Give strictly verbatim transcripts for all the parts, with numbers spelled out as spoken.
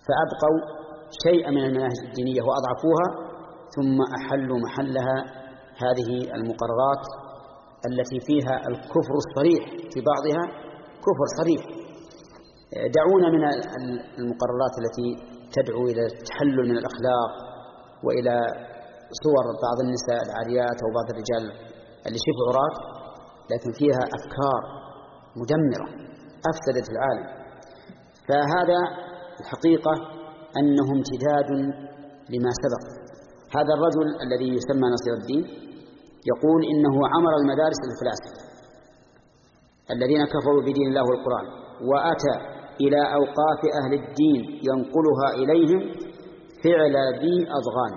فأبقوا شيئا من المناهج الدينية وأضعفوها، ثم أحلوا محلها هذه المقررات التي فيها الكفر الصريح، في بعضها كفر صريح. دعونا من المقررات التي تدعو إلى التحلل من الأخلاق وإلى صور بعض النساء العاريات أو بعض الرجال اللي شبه عراة، لكن فيها أفكار مدمرة أفسدت العالم. فهذا الحقيقة أنه امتداد لما سبق. هذا الرجل الذي يسمى نصير الدين يقول إنه عمر المدارس الفلاسفة الذين كفروا بدين الله والقرآن، وأتى إلى أوقاف أهل الدين ينقلها إليهم فعل ذي أضغان.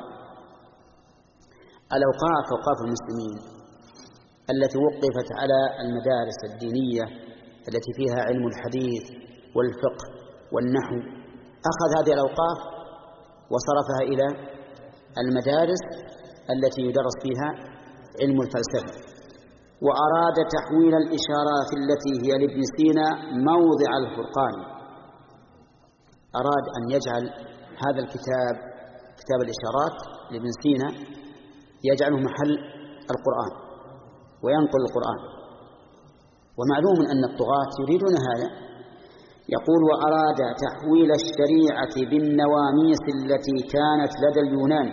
الأوقاف أوقاف المسلمين التي وقفت على المدارس الدينية التي فيها علم الحديث والفقه والنحو، أخذ هذه الأوقاف وصرفها إلى المدارس التي يدرس فيها علم الفلسفة، وأراد تحويل الإشارات التي هي لابن سينا موضع الفرقان. أراد أن يجعل هذا الكتاب كتاب الإشارات لابن سينا يجعله محل القرآن وينقل القرآن. ومعلوم أن الطغاة يريدون هذا. يقول وأراد تحويل الشريعة بالنواميس التي كانت لدى اليونان.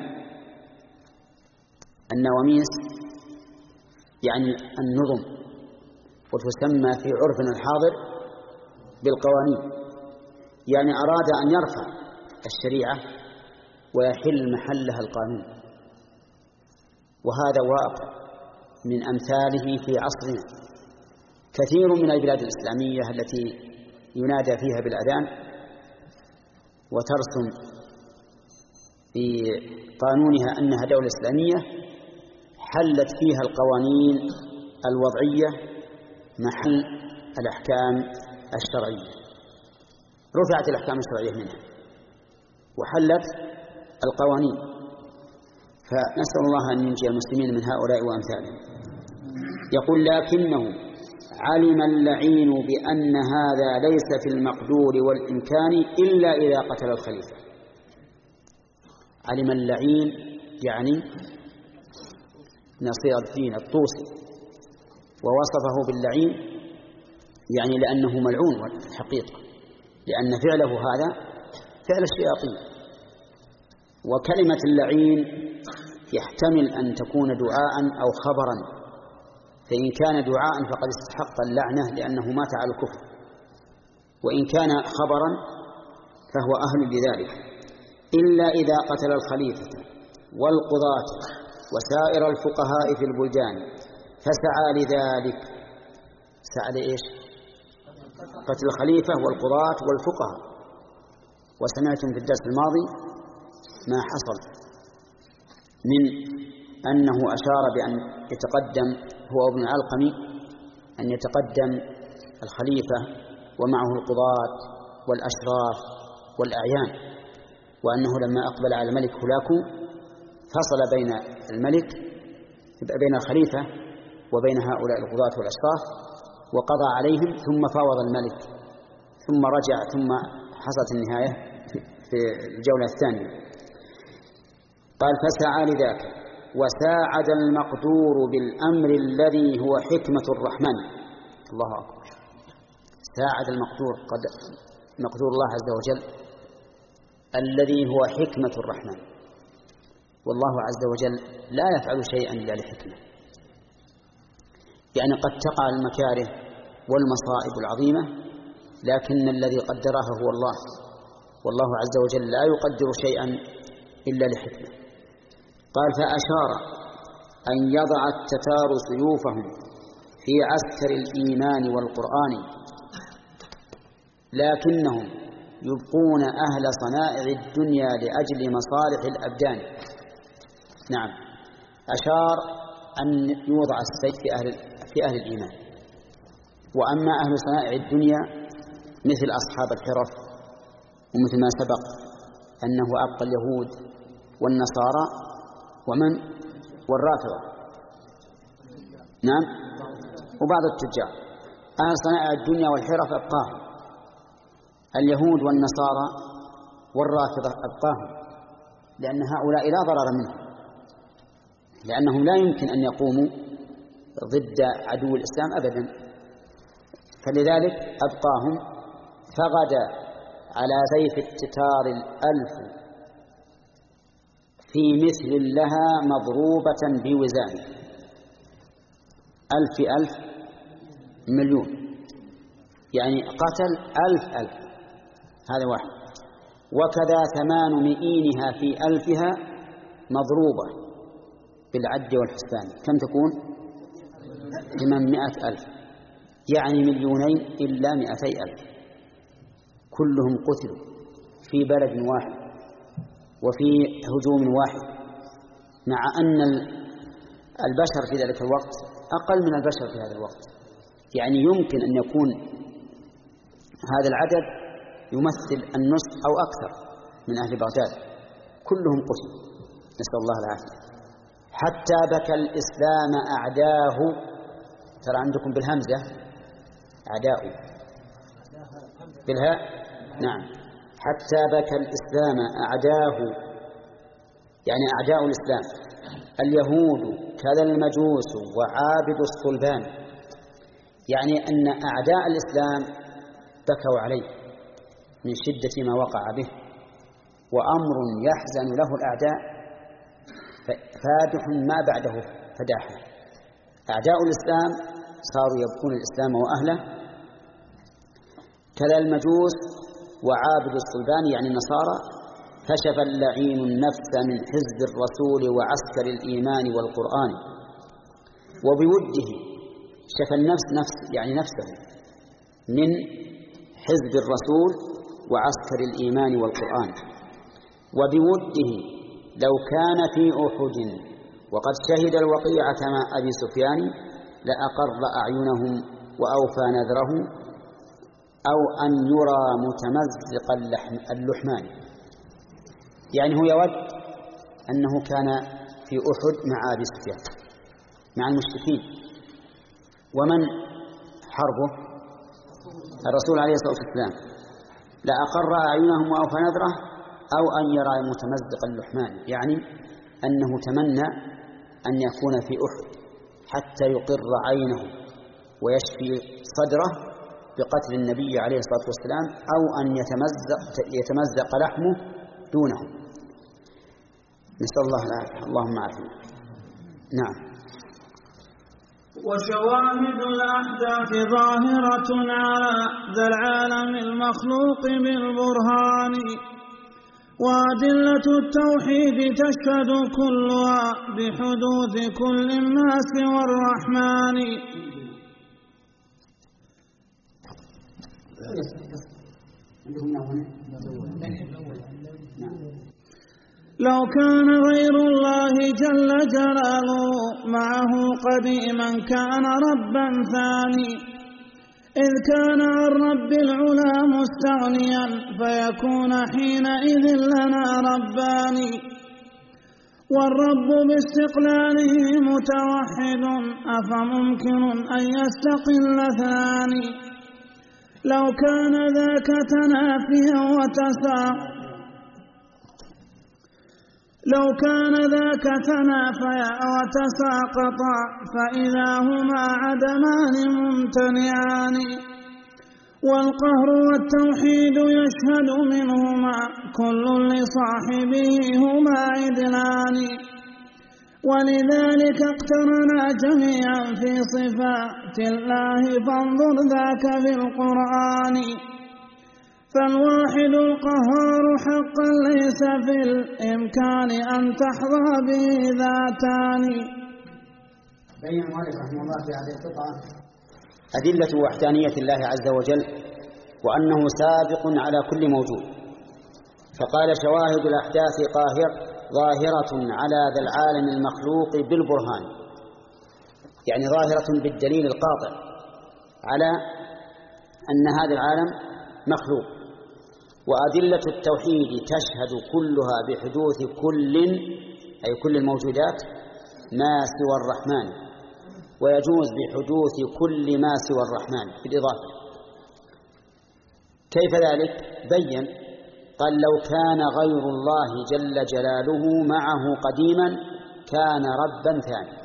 النواميس يعني النظم، وتسمى في عرفنا الحاضر بالقوانين. يعني أراد أن يرفع الشريعة ويحل محلها القانون، وهذا واقع من أمثاله في عصرنا. كثير من البلاد الإسلامية التي ينادى فيها بالأذان وترسم في قانونها أنها دولة إسلامية حلت فيها القوانين الوضعية محل الأحكام الشرعية، رفعت الأحكام الشرعية منها وحلت القوانين. فنسأل الله أن ينجي المسلمين من هؤلاء وأمثالهم. يقول لكنه علم اللعين بأن هذا ليس في المقدور والإمكان إلا إذا قتل الخليفة. علم اللعين يعني نصير الدين الطوسي، ووصفه باللعين يعني لأنه ملعون في الحقيقة، لأن فعله هذا فعل الشياطين. وكلمة اللعين يحتمل أن تكون دعاء أو خبرا، فإن كان دعاء فقد استحق اللعنة لأنه مات على الكفر، وإن كان خبرا فهو أهل لذلك. إلا إذا قتل الخليفة والقضاة وسائر الفقهاء في البلدان فسعى لذلك. سعى لإيش؟ قتل الخليفة والقضاة والفقهاء. وسمعتم في الدرس الماضي ما حصل من أنه أشار بأن يتقدم هو ابن العلقمي أن يتقدم الخليفة ومعه القضاة والأشراف والأعيان، وأنه لما أقبل على الملك هولاكو فصل بين الملك بين الخليفة وبين هؤلاء القضاة والأشراف وقضى عليهم، ثم فاوض الملك ثم رجع، ثم حصلت النهاية في الجولة الثانية. قال فسعى لذاك وساعد المقدور بالأمر الذي هو حكمة الرحمن. الله أكبر. ساعد المقدور قد مقدور الله عز وجل الذي هو حكمة الرحمن، والله عز وجل لا يفعل شيئا إلا لحكمة. يعني قد تقع المكاره والمصائب العظيمة، لكن الذي قدرها هو الله، والله عز وجل لا يقدر شيئا إلا لحكمة. قال فأشار أن يضع التتار سيوفهم في عسكر الإيمان والقرآن، لكنهم يبقون أهل صنائع الدنيا لأجل مصالح الأبدان. نعم، أشار أن يوضع السيف في أهل, في أهل الإيمان. وأما أهل صنائع الدنيا مثل أصحاب الحرف، ومثل ما سبق أنه أبقى اليهود والنصارى ومن والرافضة، نعم، وبعض التجار. أهل صنائع الدنيا والحرف أبقاهم، اليهود والنصارى والرافضة أبقاهم، لأن هؤلاء لا ضرر منهم، لأنهم لا يمكن أن يقوموا ضد عدو الإسلام أبدا، فلذلك أبقاهم. فغدا على سيف التتار الألف في مثل لها مضروبة بوزان. ألف ألف مليون، يعني قتل ألف ألف، هذا واحد. وكذا ثمان مئينها في ألفها مضروبة بالعد والحسبان، كم تكون؟ ثمانمائة ألف، يعني مليونين إلا مئتي ألف، كلهم قتلوا في بلد واحد وفي هجوم واحد، مع أن البشر في ذلك الوقت أقل من البشر في هذا الوقت. يعني يمكن أن يكون هذا العدد يمثل النصف أو أكثر من أهل بغداد، كلهم قتلوا، نسأل الله العافية. حتى بكى الإسلام أعداه، ترى عندكم بالهمزة أعداء، بالهاء نعم. حتى بكى الإسلام أعداه، يعني أعداء الإسلام، اليهود كذا المجوس وعابد الصلبان، يعني أن أعداء الإسلام بكوا عليه من شدة ما وقع به، وأمر يحزن له الأعداء فادح ما بعده فداحة. أعداء الإسلام صاروا يبكون الإسلام وأهله، كذا المجوس وعابد الصلبان يعني النصارى، كشف اللعين النفس من حزب الرسول وعسكر الإيمان والقرآن، وبوده شفى النفس نفس يعني نفسه من حزب الرسول وعسكر الإيمان والقرآن. وبوده لو كان في أحد وقد شهد الوقيعة مع أبي سفيان لأقر أعينهم وأوفى نذره، أو أن يرى متمزق اللحمان، يعني هو يود أنه كان في أحد مع أبي سفيان مع المشركين، ومن حربه الرسول عليه الصلاة والسلام، لأقر أعينهم وأوفى نذره، أو أن يرى متمزق اللحمان، يعني أنه تمنى أن يكون في أحد حتى يقر عينه ويشفي صدره بقتل النبي عليه الصلاة والسلام، أو أن يتمزق, يتمزق لحمه دونه. نسأل الله العافية، اللهم عافينا. نعم. وشواهد الأحداث ظاهرة على ذا العالم المخلوق بالبرهان، وأدلة التوحيد تشهد كلها بحدوث كل الناس والرحمن. لو كان غير الله جل جلاله معه قديما كان ربا ثاني، إذ كان عن رب العلا مستغنيا فيكون حينئذ لنا رباني. والرب باستقلاله متوحد أفممكن أن يستقل ثاني؟ لو كان ذاك تنافيا وتساق لو كان ذاك تنافيا وتساقطا فإذا هما عدمان ممتنعان. والقهر والتوحيد يشهد منهما كل لصاحبه هما عدلان، ولذلك اقترنا جميعا في صفات الله فانظر ذاك في القرآن. فالواحد القهار حقا ليس في الإمكان أن تحظى به ذاتان. بين المؤلف رحمه الله في هذه القطعة أدلة وحدانية الله عز وجل وأنه سابق على كل موجود، فقال شواهد الأحداث قاهر ظاهرة على ذا العالم المخلوق بالبرهان، يعني ظاهرة بالدليل القاطع على أن هذا العالم مخلوق. وأدلة التوحيد تشهد كلها بحدوث كل، أي كل الموجودات، ما سوى الرحمن، ويجوز بحدوث كل ما سوى الرحمن بالإضافة. كيف ذلك؟ بين قال لو كان غير الله جل جلاله معه قديما كان ربا ثاني.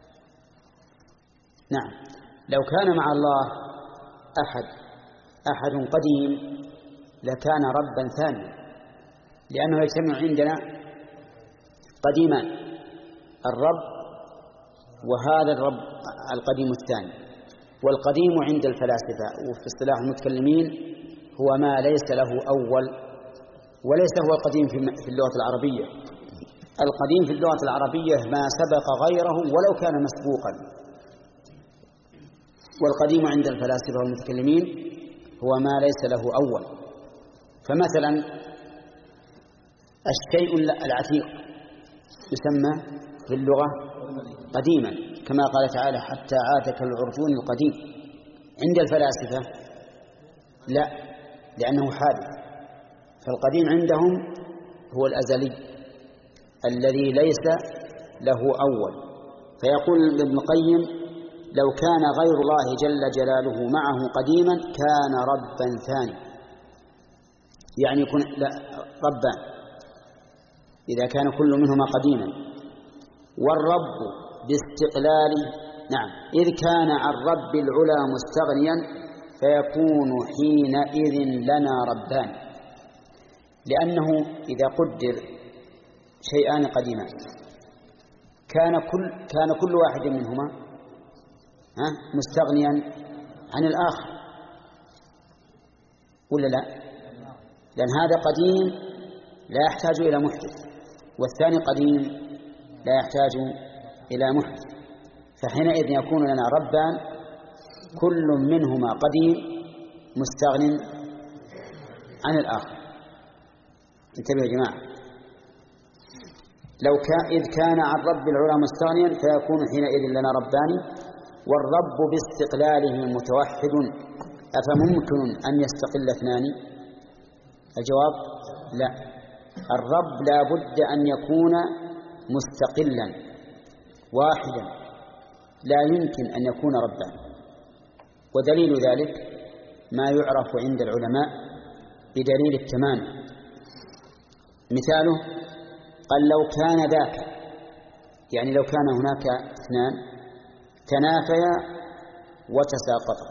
نعم، لو كان مع الله أحد أحد قديم لكان ربا ثانيا، لأنه يجتمع عندنا قديمان، الرب وهذا الرب القديم الثاني. والقديم عند الفلاسفة وفي اصطلاح المتكلمين هو ما ليس له أول، وليس هو القديم في اللغة العربية. القديم في اللغة العربية ما سبق غيره ولو كان مسبوقا، والقديم عند الفلاسفة والمتكلمين هو ما ليس له أول. فمثلا الشيء العتيق يسمى في اللغة قديما، كما قال تعالى حتى عاد كالعرجون القديم. عند الفلاسفة لا، لأنه حادث. فالقديم عندهم هو الأزلي الذي ليس له أول. فيقول ابن القيم لو كان غير الله جل جلاله معه قديما كان ربا ثاني، يعني يكون ربان إذا كان كل منهما قديما. والرب باستقلاله، نعم، إذ كان عن رب العلا مستغنيا فيكون حينئذ لنا ربان، لأنه إذا قدر شيئان قديمان كان كل كان كل واحد منهما مستغنيا عن الآخر، ولا لا؟ لأن هذا قديم لا يحتاج إلى محدث، والثاني قديم لا يحتاج إلى محدث، فحينئذ يكون لنا ربان كل منهما قديم مستغن عن الآخر. انتبهوا يا جماعة، لو كان إذ كان عن رب العلا مستغنيا فيكون حينئذ لنا ربان. والرب باستقلاله متوحد، أفممكن أن يستقل اثنان؟ الجواب لا، الرب لا بد أن يكون مستقلا واحدا، لا يمكن أن يكون ربا. ودليل ذلك ما يعرف عند العلماء بدليل التمام. مثاله قال لو كان ذاك، يعني لو كان هناك اثنان تنافيا وتساقطا،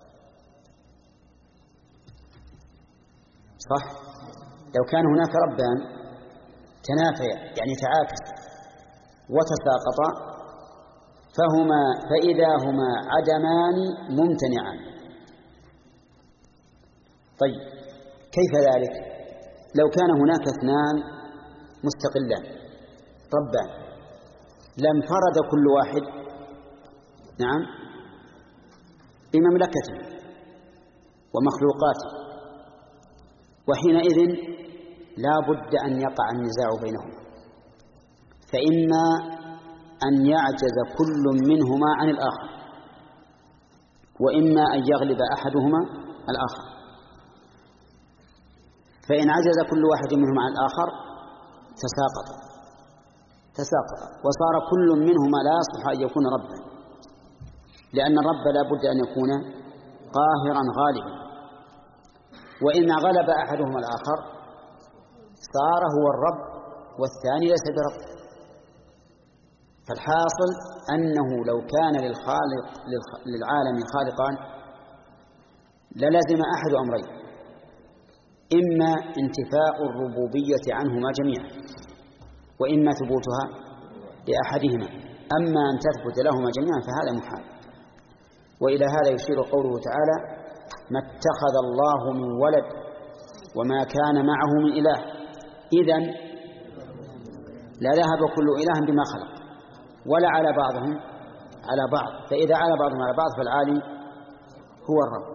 صح؟ لو كان هناك ربان تنافيا يعني تعاكس وتساقطا فهما فإذا هما عدمان ممتنعان. طيب كيف ذلك؟ لو كان هناك اثنان مستقلان ربان لانفرد كل واحد نعم بمملكته ومخلوقاته، وحينئذ لا بد أن يقع النزاع بينهما، فإما أن يعجز كل منهما عن الآخر، وإما أن يغلب أحدهما الآخر. فإن عجز كل واحد منهما عن الآخر تساقط تساقط وصار كل منهما لا يصلح أن يكون ربا، لأن الرب لا بد أن يكون قاهرا غالبا. وإن غلب أحدهما الآخر صار هو الرب والثاني ليس برب. فالحاصل أنه لو كان للخالق للعالم خالقان للزم أحد أمرين: إما انتفاء الربوبية عنهما جميعا، وإما ثبوتها لأحدهما. أما أن تثبت لهما جميعا فهذا محال. وإلى هذا يشير قوله تعالى: ما اتخذ الله من ولد وما كان معه من إله إذن لذهب كل إله بما خلق، ولا على بعضهم على بعض، فإذا على بعضهم على بعض فالعالي هو الرب.